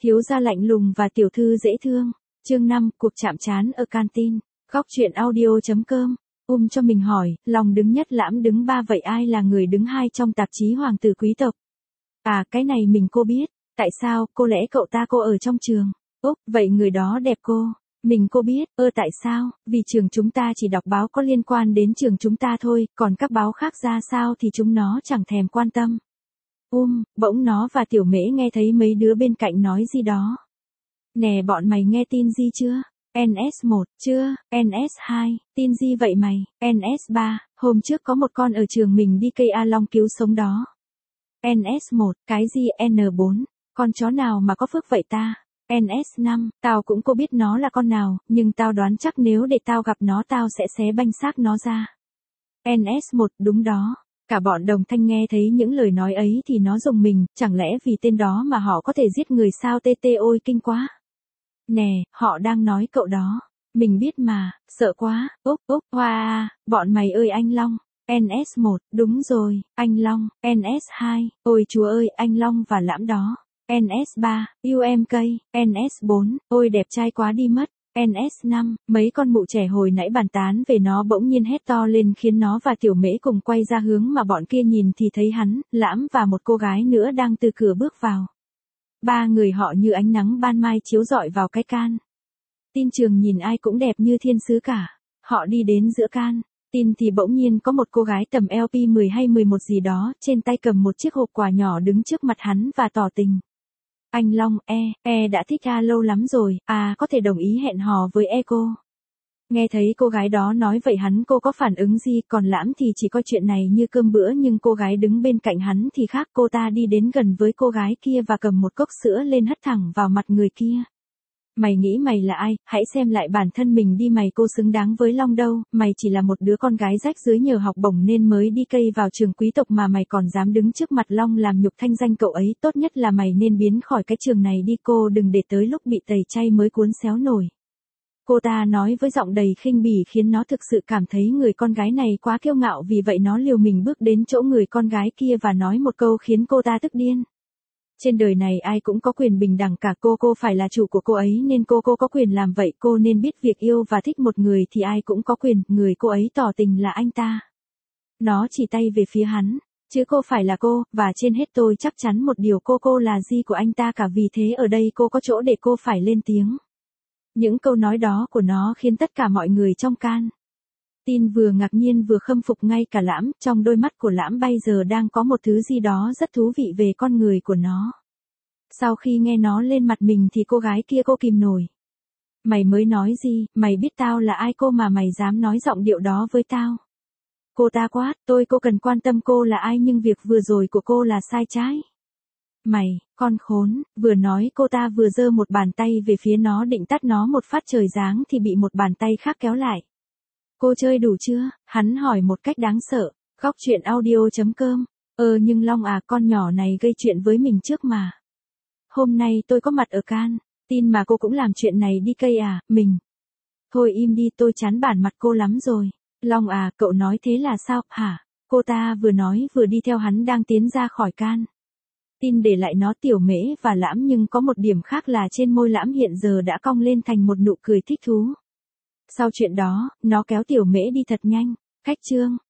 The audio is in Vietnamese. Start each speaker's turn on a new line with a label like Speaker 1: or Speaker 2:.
Speaker 1: Thiếu gia lạnh lùng và tiểu thư dễ thương. Chương 5, cuộc chạm trán ở canteen. Góc truyện audio.com. Cho mình hỏi, lòng đứng nhất Lãm đứng 3 vậy ai là người đứng 2 trong tạp chí Hoàng tử quý tộc? À, cái này mình cô biết. Tại sao, cô lẽ cậu ta cô ở trong trường? Vậy người đó đẹp cô. Mình cô biết, tại sao? Vì trường chúng ta chỉ đọc báo có liên quan đến trường chúng ta thôi, còn các báo khác ra sao thì chúng nó chẳng thèm quan tâm. Bỗng nó và Tiểu Mễ nghe thấy mấy đứa bên cạnh nói gì đó. Nè bọn mày nghe tin gì chưa? NS1, chưa, NS2, tin gì vậy mày? NS3, hôm trước có một con ở trường mình đi cây A Long cứu sống đó. NS1, cái gì N4, con chó nào mà có phước vậy ta? NS5, tao cũng có biết nó là con nào, nhưng tao đoán chắc nếu để tao gặp nó tao sẽ xé banh xác nó ra. NS1, đúng đó. Cả bọn đồng thanh nghe thấy những lời nói ấy thì nó rùng mình, chẳng lẽ vì tên đó mà họ có thể giết người sao ôi kinh quá. Nè, họ đang nói cậu đó. Mình biết mà, sợ quá, hoa, bọn mày ơi anh Long. NS1, đúng rồi, anh Long. NS2, ôi chúa ơi anh Long và Lãm đó. NS3, UMK, NS4, ôi đẹp trai quá đi mất. NS5, mấy con mụ trẻ hồi nãy bàn tán về nó bỗng nhiên hét to lên khiến nó và Tiểu Mễ cùng quay ra hướng mà bọn kia nhìn thì thấy hắn, Lãm và một cô gái nữa đang từ cửa bước vào. 3 người họ như ánh nắng ban mai chiếu rọi vào cái can. Tin trường nhìn ai cũng đẹp như thiên sứ cả. Họ đi đến giữa can. Tin thì bỗng nhiên có một cô gái tầm LP10 hay 11 gì đó, trên tay cầm một chiếc hộp quà nhỏ đứng trước mặt hắn và tỏ tình. Anh Long, đã thích A lâu lắm rồi, có thể đồng ý hẹn hò với cô. Nghe thấy cô gái đó nói vậy hắn cô có phản ứng gì, còn Lãm thì chỉ coi chuyện này như cơm bữa nhưng cô gái đứng bên cạnh hắn thì khác, cô ta đi đến gần với cô gái kia và cầm một cốc sữa lên hất thẳng vào mặt người kia. Mày nghĩ mày là ai, hãy xem lại bản thân mình đi mày, cô xứng đáng với Long đâu, mày chỉ là một đứa con gái rách rưới nhờ học bổng nên mới đi cây vào trường quý tộc mà mày còn dám đứng trước mặt Long làm nhục thanh danh cậu ấy, tốt nhất là mày nên biến khỏi cái trường này đi cô, đừng để tới lúc bị tẩy chay mới cuốn xéo nổi. Cô ta nói với giọng đầy khinh bỉ khiến nó thực sự cảm thấy người con gái này quá kiêu ngạo, vì vậy nó liều mình bước đến chỗ người con gái kia và nói một câu khiến cô ta tức điên. Trên đời này ai cũng có quyền bình đẳng cả, cô phải là chủ của cô ấy nên cô có quyền làm vậy, cô nên biết việc yêu và thích một người thì ai cũng có quyền, người cô ấy tỏ tình là anh ta. Nó chỉ tay về phía hắn, chứ cô phải là cô, và trên hết tôi chắc chắn một điều, cô là gì của anh ta cả, vì thế ở đây cô có chỗ để cô phải lên tiếng. Những câu nói đó của nó khiến tất cả mọi người trong can. Tin vừa ngạc nhiên vừa khâm phục, ngay cả Lãm, trong đôi mắt của Lãm bây giờ đang có một thứ gì đó rất thú vị về con người của nó. Sau khi nghe nó lên mặt mình thì cô gái kia cô kìm nổi. Mày mới nói gì, mày biết tao là ai cô mà mày dám nói giọng điệu đó với tao. Cô ta quát, cô cần quan tâm cô là ai nhưng việc vừa rồi của cô là sai trái. Mày, con khốn, vừa nói cô ta vừa giơ một bàn tay về phía nó định tát nó một phát trời giáng thì bị một bàn tay khác kéo lại. Cô chơi đủ chưa? Hắn hỏi một cách đáng sợ. Góc truyện audio.com. Nhưng Long con nhỏ này gây chuyện với mình trước mà. Hôm nay tôi có mặt ở can. Tin mà cô cũng làm chuyện này đi cây mình. Thôi im đi, tôi chán bản mặt cô lắm rồi. Long cậu nói thế là sao, hả? Cô ta vừa nói vừa đi theo hắn đang tiến ra khỏi can. Tin để lại nó Tiểu Mễ và Lãm, nhưng có một điểm khác là trên môi Lãm hiện giờ đã cong lên thành một nụ cười thích thú. Sau chuyện đó, nó kéo Tiểu Mễ đi thật nhanh. Khách trương.